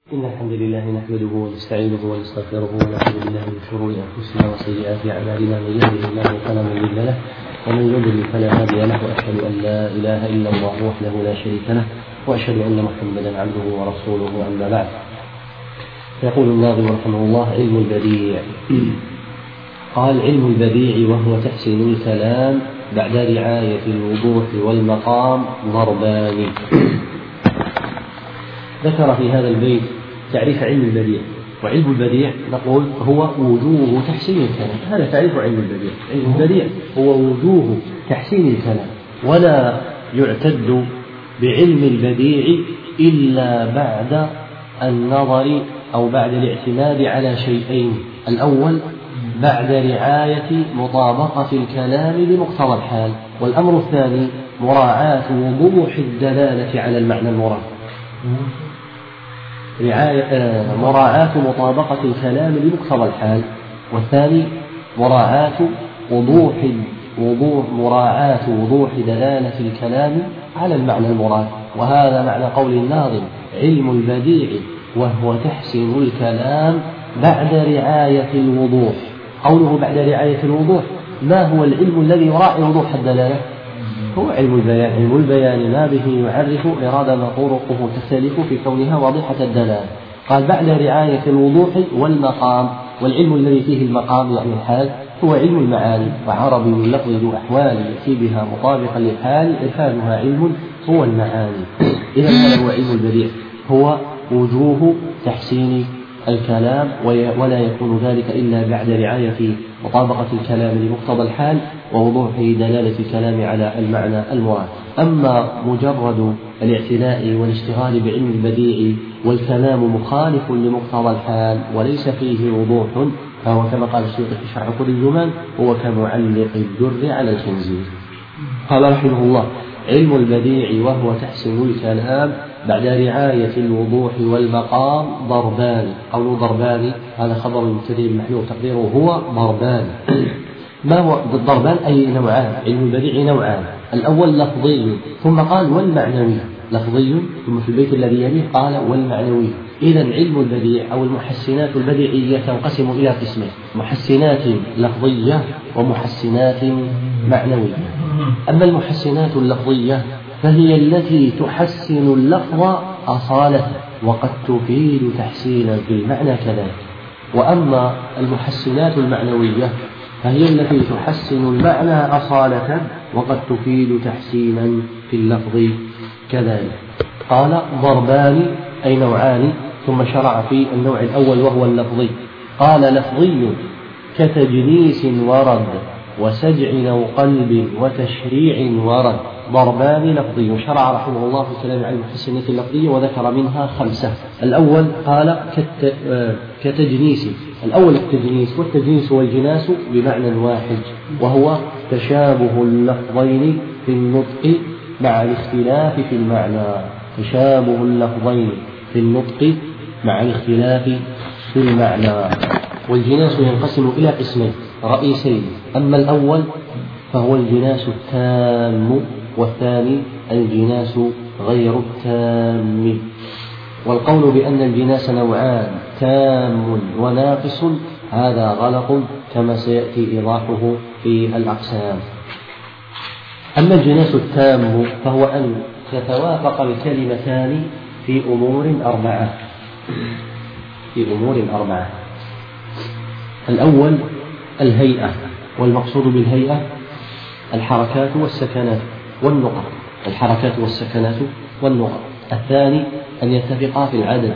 إن الحمد لله نحمده ونستعينه ونستغفره ونعوذ بالله من شرور أنفسنا وسيئات أعمالنا، من يهده الله فلا مضل له ومن يضلل فلا هادي له، وأشهد أن لا إله إلا الله وحده لا شريك له، وأشهد أن محمدا عبده ورسوله، أما بعد. يقول الناظم رحمه الله: علم البديع. قال: علم البديع وهو تحسين الكلام بعد رعاية الوضوح والمقام ضربان. ذكر في هذا البيت تعريف علم البديع، وعلم البديع نقول هو وجوه تحسين الكلام. هذا تعريف علم البديع. علم البديع هو وجوه تحسين الكلام، ولا يعتد بعلم البديع إلا بعد النظر أو بعد الاعتماد على شيئين: الأول بعد رعاية مطابقة الكلام لمقتضى الحال، والأمر الثاني مراعاة وضوح الدلالة على المعنى المراد. مراعاة مطابقة الكلام لمقتضى الحال، والثاني مراعاة وضوح دلالة الكلام على المعنى المراد. وهذا معنى قول الناظم: علم البديع وهو تحسين الكلام بعد رعاية الوضوح. قوله بعد رعاية الوضوح، ما هو العلم الذي يراعي وضوح الدلالة؟ هو علم البيان. علم البيان ما به يعرف إرادة ما طرقه تختلف في كونها واضحة الدلالة. قال: بعد رعاية الوضوح والمقام. والعلم الذي فيه المقام يعني الحال هو علم المعاني، وعربي اللفظ ذو أحوال يأتي بها مطابقا للحال إرفانها علم هو المعاني. إذا هذا هو علم البديع، هو وجوه تحسين الكلام، ولا يكون ذلك إلا بعد رعاية مطابقة الكلام لمقتضى الحال ووضوح دلالة الكلام على المعنى المراد. أما مجرد الاعتناء والاشتغال بعلم البديع والكلام مخالف لمقتضى الحال وليس فيه وضوح، فهو كما قال السيوطي في شرح كل الجمال: هو كمعلق الدر على الخنزير. قال رحمه الله: علم البديع وهو تحسين الكلام بعد رعاية الوضوح والمقام ضربان. قوله ضربان هذا خبر مبتدئ محذوف تقديره هو ضربان. ما هو الضربان؟ أي نوعان. علم البديع نوعان: الأول لفظي، ثم قال والمعنوي. لفظي، ثم في البيت الذي يليه قال والمعنوي. إذا علم البديع أو المحسنات البديعية تنقسم إلى قسمين: محسنات لفظية ومحسنات معنوية. أما المحسنات اللفظية فهي التي تحسن اللفظ أصالة وقد تفيد تحسينا في المعنى كذلك. وأما المحسنات المعنوية فهي التي تحسن المعنى أصالة وقد تفيد تحسينا في اللفظ كذلك. قال: ضربان أي نوعان، ثم شرع في النوع الأول وهو اللفظي. قال: لفظي كتجنيس ورد وسجع أو قلب وتشريع ورد. ضربان لفظي. شرع رحمه الله في الكلام عن المحسنات اللفظية وذكر منها 5. الأول قال كتجنيس. الأول التجنيس، والتجنيس والجناس بمعنى واحد، وهو تشابه اللفظين في النطق مع الاختلاف في المعنى. تشابه اللفظين في النطق مع الاختلاف في المعنى. والجناس ينقسم إلى قسمين رئيسين: أما الأول فهو الجناس التام، والثاني الجناس غير التام. والقول بأن الجناس نوعان: تام وناقص، هذا غلط كما سيأتي إيضاحه في الأقسام. أما الجناس التام فهو أن تتوافق الكلمتان في أمور 4. الأول الهيئة، والمقصود بالهيئة الحركات والسكنات والنقط. الحركات والسكنات والنقط. الثاني أن يتفقا في العدد.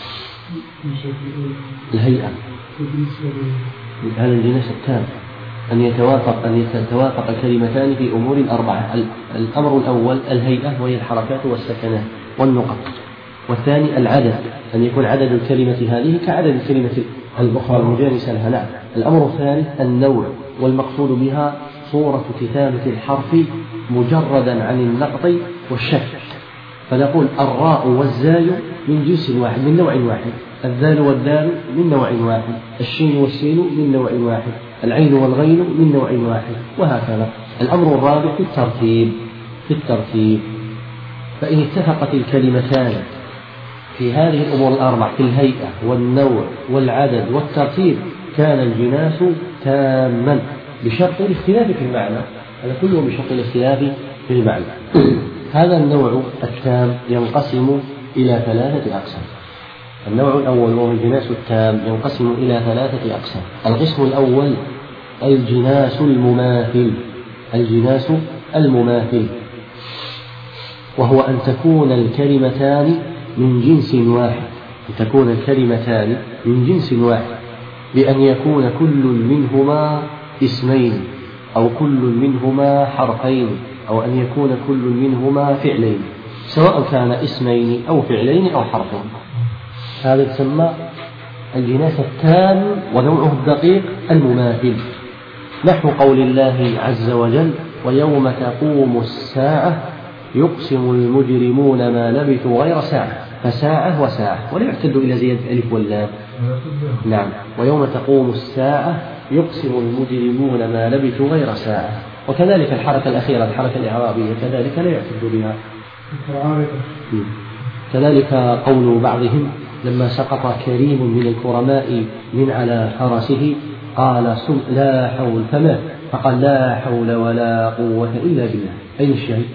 الهيئة هذا الجناس التام، أن يتوافق الكلمتان في أمور 4. الأمر الأول الهيئة، وهي الحركات والسكنات والنقط. والثاني العدد، أن يكون عدد الكلمة هذه كعدد الكلمة الأخرى المجانسة لها. نعم. الأمر الثالث النوع، والمقصود بها صورة كتابة الحرف مجردا عن النقط والشك. فنقول الراء والزاي من جنس واحد، من نوع واحد. الذال والدال من نوع واحد. الشين والسين من نوع واحد. العين والغين من نوع واحد، وهكذا. الأمر الرابع في الترتيب. فإن اتفقت الكلمتان في هذه الأمور الأربع في الهيئة والنوع والعدد والترتيب كان الجناس تاما بشرط الاختلاف في المعنى. هذا كله بشرط الاختلاف في المعنى. هذا النوع التام ينقسم إلى 3 أقسام. النوع الأول وهو الجناس التام ينقسم إلى 3 أقسام. القسم الأول الجناس المماثل. الجناس المماثل وهو أن تكون الكلمتان من جنس واحد. أن تكون الكلمتان من جنس واحد بأن يكون كل منهما اسمين أو كل منهما حرفين أو أن يكون كل منهما فعلين، سواء كان اسمين أو فعلين أو حرفين. هذا يسمى الجناس التام ونوعه الدقيق المماثل، نحو قول الله عز وجل: ويوم تقوم الساعة يقسم المجرمون ما لبثوا غير ساعة، فساعة وساعة، ولا يعتد إلى زيادة الألف واللام. نعم، ويوم تقوم الساعة يقسم المجرمون ما لبثوا غير ساعة. وكذلك الحركة الأخيرة الحركة الإعرابية كذلك لا يعتد بها. كذلك قول بعضهم لما سقط كريم من الكرماء من على فرسه قال لا حول، فمات فقال لا حول ولا قوة إلا بالله. أين الشاهد؟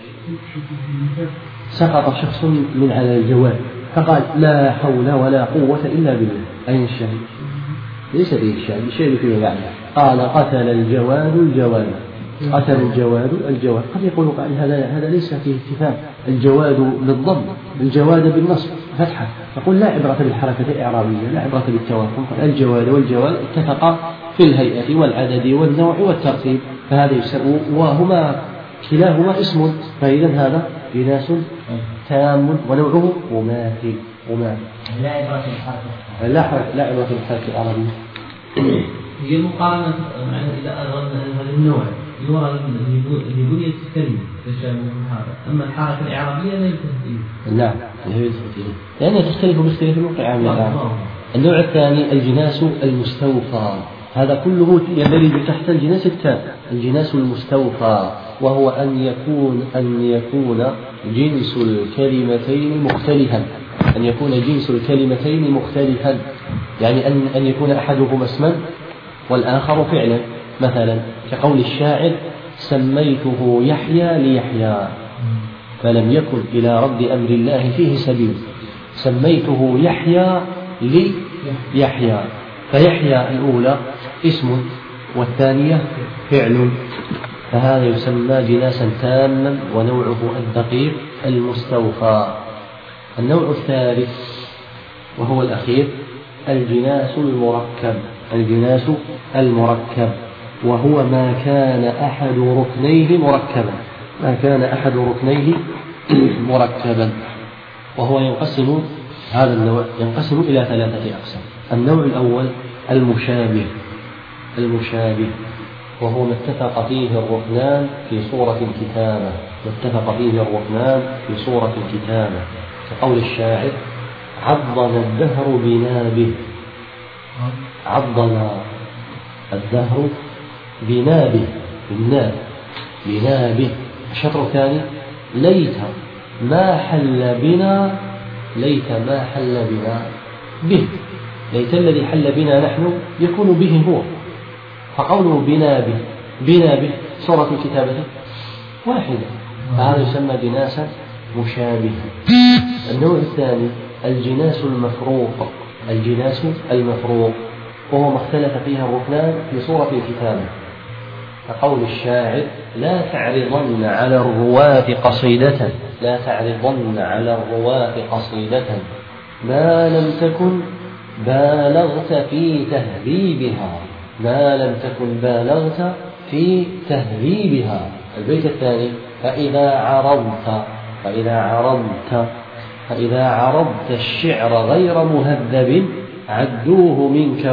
سقط شخص من على الجواد فقال لا حول ولا قوة إلا بالله. أين الشاهد؟ ليس فيه الشاهد، الشاهد فيه بعده. قال قتل الجواد الجواد، قتل الجواد الجواد. قد يقول قائل هذا ليس فيه اتفاق، الجواد بالضم الجواد بالنصب فتحة، يقول لا عبرة بالحركة الإعرابية، لا عبرة بالتوافق. الجواد والجواد اتفقا في الهيئة والعدد والنوع والترتيب، فهذا يسمى وهما كلاهما اسم، فإذا هذا جناس تام ونوعه مماثل. لا عبرة بالحركة، لا عبرة بالحركة العربية. هي المقارنة إذا أردنا هذا النوع يرى لبنية الكلمة تشابه هذا، أما الحركة الإعرابية لا يلتفت إليه. نعم، لا يلتفت إليه لأنها تختلف باختلاف الموقع من الآن. النوع الثاني الجناس المستوفى، هذا كله يندرج تحت الجناس التام. الجناس المستوفى وهو أن يكون جنس الكلمتين مختلفا، أن يكون جنس الكلمتين مختلفا، يعني أن يكون أحدهما اسما والآخر فعلا. مثلا كقول الشاعر: سميته يحيى ليحيى فلم يكن إلى رد أمر الله فيه سبيل. سميته يحيى ليحيى، فيحيى الأولى اسم والثانية فعل، فهذا يسمى جناسا تاما ونوعه الدقيق المستوفى. النوع الثالث وهو الأخير الجناس المركب. الجناس المركب وهو ما كان أحد ركنيه مركبا، ما كان أحد ركنيه مركبا. وهو ينقسم، هذا النوع ينقسم إلى 3 أقسام. النوع الأول المشابه وهو ما اتفق فيه الركنان في صورة الكتابة، كقول الشاعر: عضنا الدهر بنابه. عضنا الدهر بنابه، بنابه. الشطر الثاني: ليت ما حل بنا به. ليت الذي حل بنا نحن يكون به هو، فقوله بنابه صورة الكتابة واحدة، فهذا يسمى جناسا مشابها. النوع الثاني الجناس المفروق وهو ما اختلف فيها الركنان في صورة الكتابة، كقول الشاعر: لا تعرضن على الرواة قصيدة ما لم تكن بالغت في تهذيبها. البيت الثاني: فإذا عرضت الشعر غير مهذب عدوه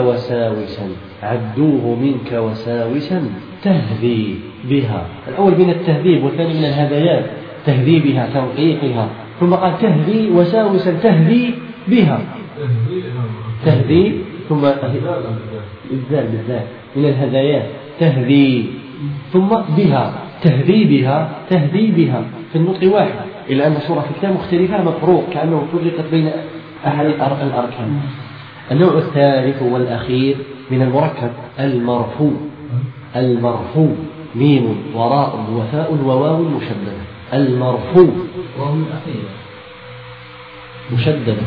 منك وساوسا تهذي بها. الأول من التهذيب والثاني من الهذيان، تهذي بها تنقيقها، ثم قال تهذي وساوسا تهذي بها. تهذي ثم بالذات من الهذيان تهذي، ثم بها تهذي بها في النطق واحد، إلا أن صورة الكتاب مختلفة مفروق، كأنه فرقت بين أحد الأركان. النوع الثالث والأخير من المركب المرفوع. المرفوع ميم وراء وفاء وواو مشددة. المرفوع وهو الأخير مشددة.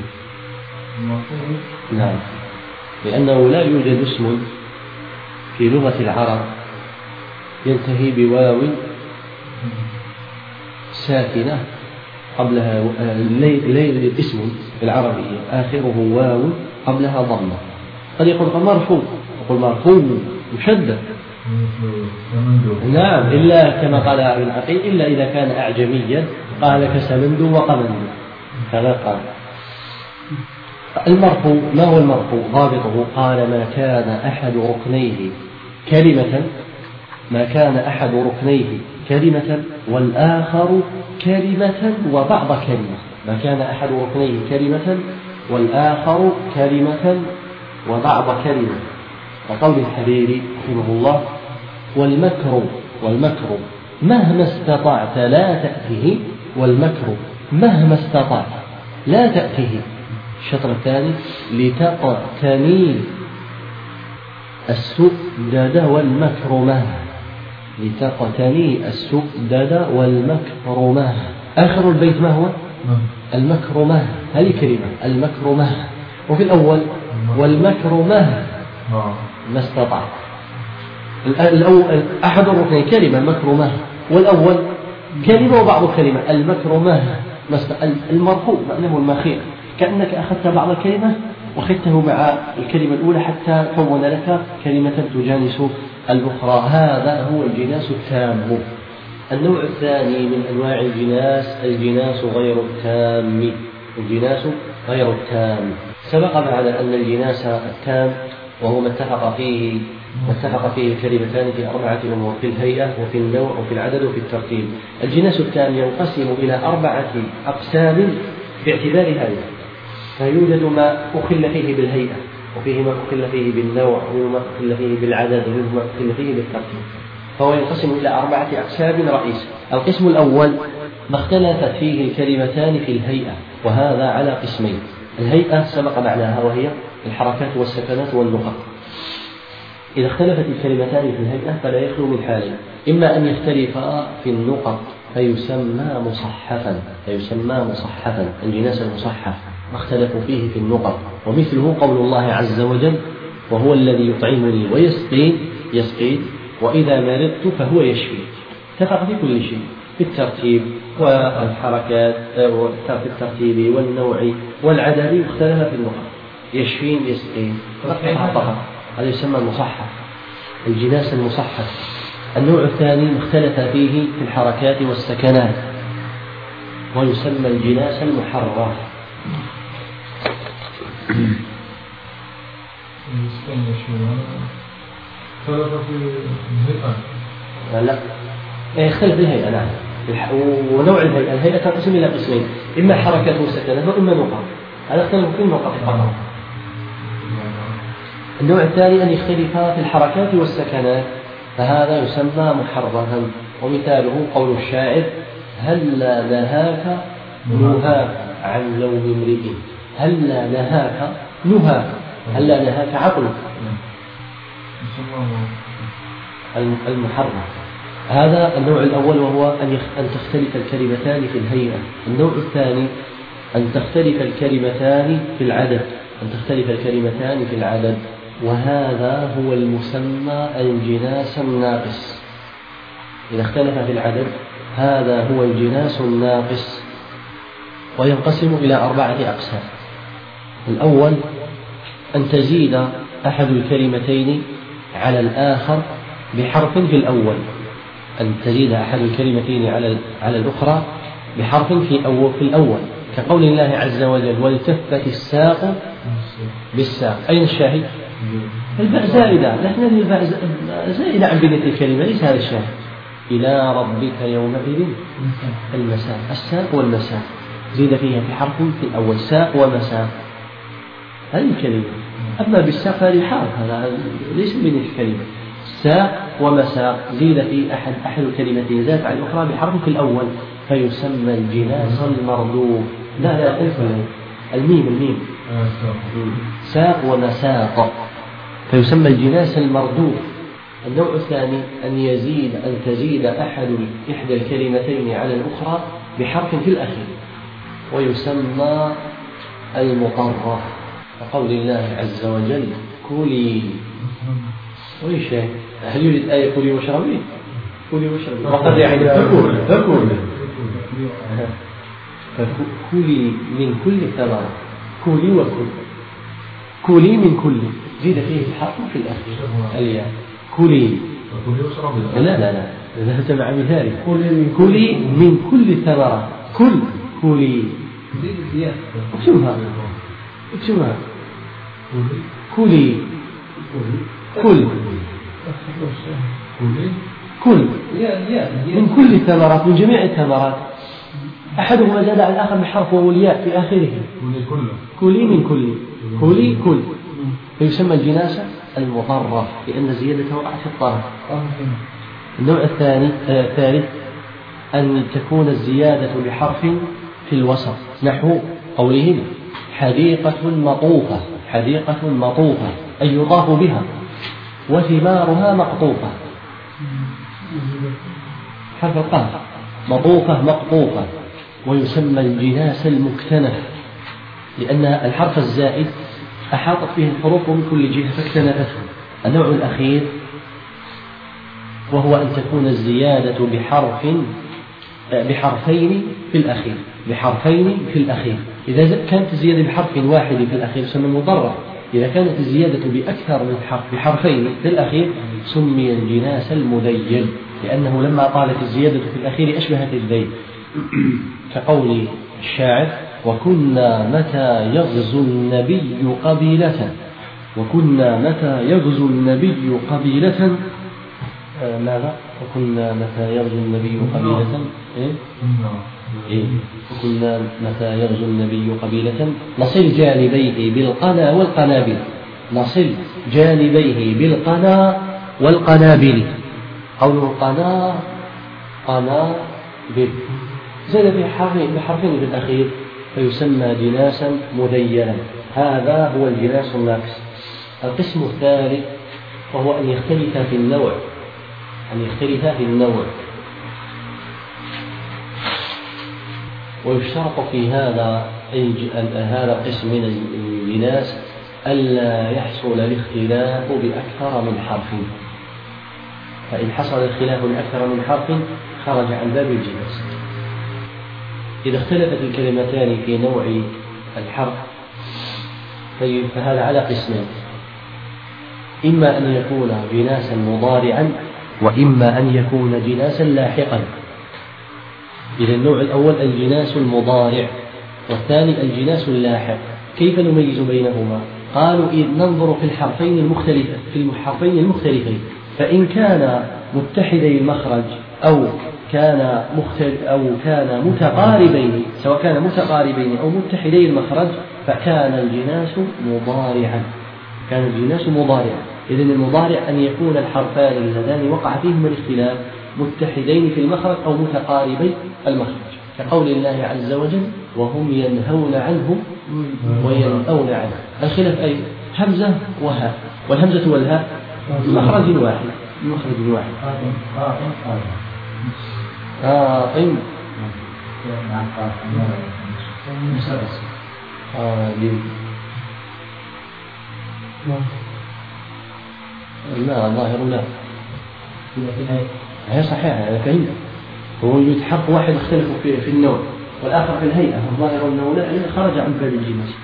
نعم، لأنه لا يوجد اسم في لغة العرب ينتهي بواو ساكنة قبلها اسم العربية آخره واو قبلها ضمة. قد يقول مرفوع، يقول مرفوع مشدد. نعم، إلا كما قال ابن عقيل إلا إذا كان أعجميا قال كسمند وقمند، كما قال. المرفوع ما هو المرفوع؟ ضابطه قال ما كان أحد ركنيه كلمة والآخر كلمة وبعض كلمة. ما كان أحد ركنيه كلمة والآخر كلمة وبعض كلمة. وقول الحريري رحمه الله والمكر مهما استطعت لا تأته، والمكر مهما استطعت لا تأته. الشطر الثاني لتقتني السؤدد والمكرمة. لتقتني السؤدد والمكرمة. آخر البيت ما هو؟ المكرمة، هذه كلمة المكرمة. وفي الأول والمكرمة ما استطعت. أحد الركنين كلمة المكرمة، والأول كلمة وبعض كلمة. المكرمة المرفوع معناه المخير، كأنك أخذت بعض الكلمة وخدته مع الكلمة الأولى حتى كون لك كلمة تجانس الأخرى. هذا هو الجناس التام. النوع الثاني من أنواع الجناس غير التام. الجناس غير التام سبق معنا أن الجناس التام وهو ما اتفق فيه الكلمتان في 4 أمور: في الهيئة وفي النوع وفي العدد وفي الترتيب. الجناس التام ينقسم إلى 4 أقسام باعتبار هذا، فيوجد ما أخل فيه بالهيئة، وفيه ما أخل فيه بالنوع، وما أخل فيه بالعدد، وما أخل فيه بالترتيب. فهو ينقسم إلى 4 أقسام رئيسة. القسم الأول ما اختلفت فيه الكلمتان في الهيئة، وهذا على قسمين. الهيئة سبق معناها وهي الحركات والسكنات والنقط. إذا اختلفت الكلمتان في الهيئة فلا يخلو من حالين: إما أن يختلفا في النقط فيسمى مصحفا، الجناس المصحف ما اختلفوا فيه في النقط. ومثله قول الله عز وجل: وهو الذي يطعمني ويسقين وإذا مرضت فهو يشفي. اتفق في كل شيء، في الترتيب والحركات، في الترتيب والنوع والعدد، اختلف في النقط: يشفين يسقين فقط. هذا يسمى المصحف، الجناس المصحف. النوع الثاني اختلف فيه في الحركات والسكنات ويسمى الجناس المحرر. لا، يختلف الهيئة. نعم، ونوع الهيئة تنقسم إلى قسمين: إما حركات وسكنات وإما نقط. هذا اختلف في النقط فقط. النوع الثاني أن يختلف في الحركات والسكنات، فهذا يسمى محررا. ومثاله قول الشاعر: هلا نهاك عن لوم امرئ. هلا نهاك عقلك. المحرر. هذا النوع الأول، وهو أن تختلف الكلمتان في الهيئة. النوع الثاني أن تختلف الكلمتان في العدد، وهذا هو المسمى الجناس الناقص. إذا اختلف في العدد هذا هو الجناس الناقص، وينقسم إلى 4 أقسام. الأول أن تزيد أحد الكلمتين على الآخر بحرف في الأول، أن تزيد أحد الكلمتين على الأخرى بحرف في الأول، كقول الله عز وجل: والتفت الساق بالساق. أين الشاهد؟ الباء زائدة، لكن الباء زائدة عن بنية الكلمة، ليس هذا الشاهد. إلى ربك يومئذ المساق. الساق والمساق زيد فيها في حرف في الأول: ساق ومساق، هذه الكلمة. أما بالساق فهذه حرف، هذا ليس بنية الكلمة. ساق ومساق زيد في أحد الكلمتين زاد عن الأخرى بحرف في الأول، فيسمى الجناس المردوف. لا الميم ساق ومساق، فيسمى الجناس المردود. النوع الثاني أن تزيد إحدى الكلمتين على الأخرى بحرف في الأخير، ويسمى المطرف، كقول الله عز وجل كلي. وإيش هل يوجد آية كلي واشربي؟ كلي واشربي وقد يعني فكلي من كل ثمرة، كلي وكل، كلي من كل، زيد فيه الحرف في الأخير الياء، كلي لا تبع مثالي، كلي من كل ثمرة، كلي اكتبها كلي كل من كل الثمرات، من جميع الثمرات، أحدهما زاد على الآخر بحرف والياء في آخره، كلي من كل، فيسمى الجناس المطرف لأن زيادته وقعت في الطرف. النوع الثالث أن تكون الزيادة بحرف في الوسط، نحو قولهم حديقة مطوفة أي يطاف بها، وثمارها مقطوفة، حرف القاف، مطوفة مقطوفة، ويسمى الجناس المكتنف لأن الحرف الزائد أحاطت فيه الحروف من كل جهة فاكتنفته. النوع الأخير وهو أن تكون الزيادة بحرفين في الأخير، إذا كانت الزيادة بحرف واحد في الأخير سمى المطرف، إذا كانت الزيادة بأكثر من حرف بحرفين في الأخير سمي الجناس المذيل، لأنه لما طالت الزيادة في الأخير أشبهت الذيل، كقول الشاعر وكنا متى يغزو النبي قبيلة ماذا؟ وكنا متى يغزو النبي قبيلة وكنا متى يغزو النبي قبيلة نصل جانبيه بالقنا والقنابل، قوله قنابل زاد بحرفين في الأخير فيسمى جناسا مذيلا. هذا هو الجناس الناقص. القسم الثالث وهو أن يختلف في النوع، ويشترط في هذا القسم من الجناس ألا يحصل الاختلاف بأكثر من حرف، فإن حصل الخلاف بأكثر من حرف خرج عن باب الجناس. إذا اختلفت الكلمتان في نوع الحرف فهذا على قسمين، إما أن يكون جناسا مضارعا وإما أن يكون جناسا لاحقا. إذا النوع الأول الجناس المضارع والثاني الجناس اللاحق. كيف نميز بينهما؟ قالوا إذ ننظر في الحرفين المختلفين، فإن كان متحدي المخرج أو كان متقاربين، سواء كان متقاربين أو متحدي المخرج فكان الجناس مضارعا. إذن المضارع أن يكون الحرفان اللذان وقع فيهما الاختلاف متحدين في المخرج أو متقاربي المخرج، كقول الله عز وجل وهم ينهون عنه وينأون عنه. الخلاف أي همزة وهاء، والهمزة والهاء من مخرج واحد. لا ظاهر لا هي صحيحة، أنا فهمت. هو يوجد حرف واحد اختلفوا في النوع والآخر في الهيئة، الظاهر أنه لا خرج عن باب الجناس،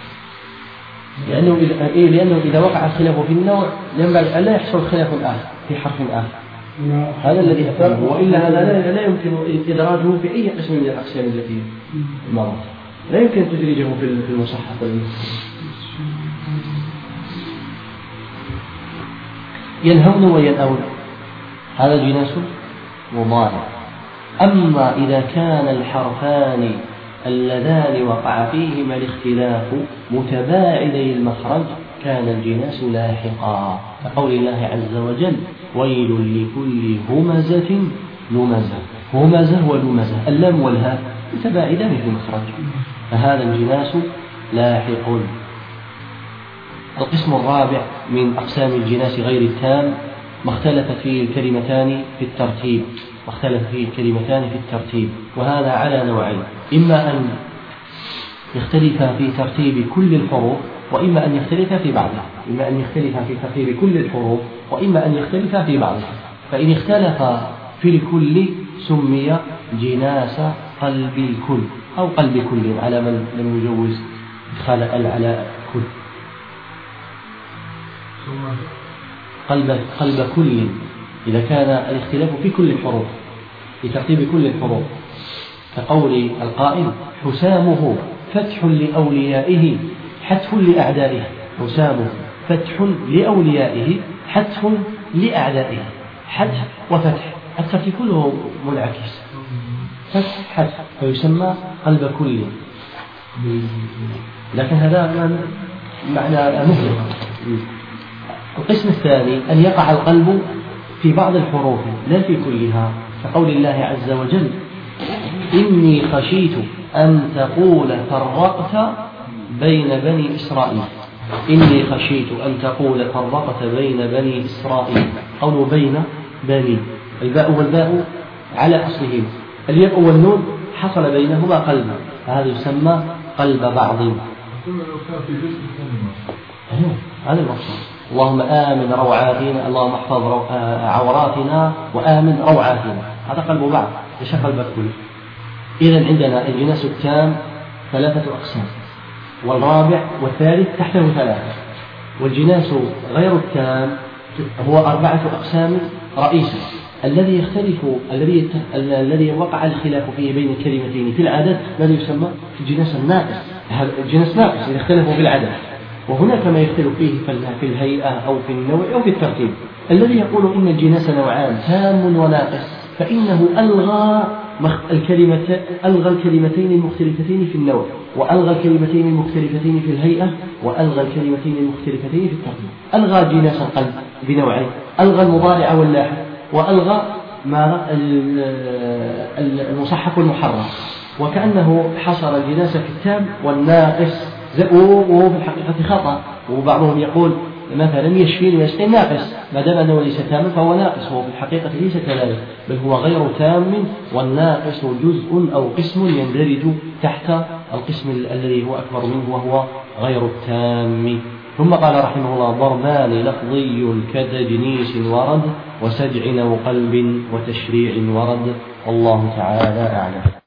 لأنه إذا وقع الخلاف في النوع ينبغي أن لا يحصل خلاف آخر في حرف آخر. هذا الذي اختاره، وإلا هذا لا يمكن إدراجه في أي قسم من الأقسام التي مرت، لا يمكن تدريجه في المصحف. ينهون وينأون هذا جناس مضارع. أما إذا كان الحرفان اللذان وقع فيهما الاختلاف متباعدي المخرج كان الجناس لاحقا، كقول الله عز وجل ويل لكل همزة لمزة. همزة ولمزة اللام والهاء متباعدان في المخرج، فهذا الجناس لاحق. القسم الرابع من أقسام الجناس غير التام ما اختلف فيه الكلمتان في الترتيب، وهذا على نوعين: إما أن يختلف في ترتيب كل الحروف، وإما أن يختلف في بعضها، إما أن يختلف في ترتيب كل الحروف، وإما أن يختلف في بعضها. فإن اختلف في الكل سمي جناس قلب الكل أو قلب كل على من لم يجوز إدخال على كل. قلب كل إذا كان الاختلاف في كل الحروف، في ترتيب كل الحروف، كقول القائل: حسامه فتح لأوليائه حتف لأعدائه. حسامه فتح لأوليائه حتف لأعدائه. حتف وفتح، الترتيب كله منعكس، فتح حتف، فيسمى قلب كل. لكن هذا معنى مفرد. القسم الثاني أن يقع القلب في بعض الحروف لا في كلها، كقول الله عز وجل: إني خشيت أن تقول فرقت بين بني إسرائيل. إني خشيت أن تقول فرقت بين بني إسرائيل. قولوا بين بني، الباء والباء على أصلهم، الياء والنون حصل بينهما قلب، فهذا يسمى قلب بعض. هذا المقصود. اللهم آمن روعاتنا، اللهم احفظ عوراتنا وآمن روعاتنا، هذا قلب بعض، ليس قلب الكل. إذن عندنا الجناس التام 3 أقسام، والرابع والثالث تحته 3، والجناس غير التام هو 4 أقسام رئيسة. الذي يختلف الذي وقع الخلاف فيه بين الكلمتين في العدد الذي يسمى الجناس الناقص. الجناس ناقص إذا اختلفوا في العدد، وهناك ما يختلف فيه في الهيئة أو في النوع أو في الترتيب. الذي يقول إن الجناس نوعان تام وناقص فإنه ألغى الكلمتين المختلفتين في النوع، وألغى الكلمتين المختلفتين في الهيئة، وألغى الكلمتين المختلفتين في الترتيب. ألغى جناس القلب بنوعين: ألغى المضارع واللاحق، وألغى المصحف والمحرر، وكأنه حصر الجناس في التام والناقص، وهو في الحقيقة خطأ. وبعضهم يقول مثلا يشفي ويسقي ناقص، ما دام أنه ليس تاما فهو ناقص، وهو في الحقيقة ليس كذلك، بل هو غير تام، والناقص جزء أو قسم يندرج تحت القسم الذي هو أكبر منه وهو غير التام. ثم قال رحمه الله: ضربان لفظي كتجنيس ورد، وسجع وقلب وتشريع ورد، والله تعالى أعلم.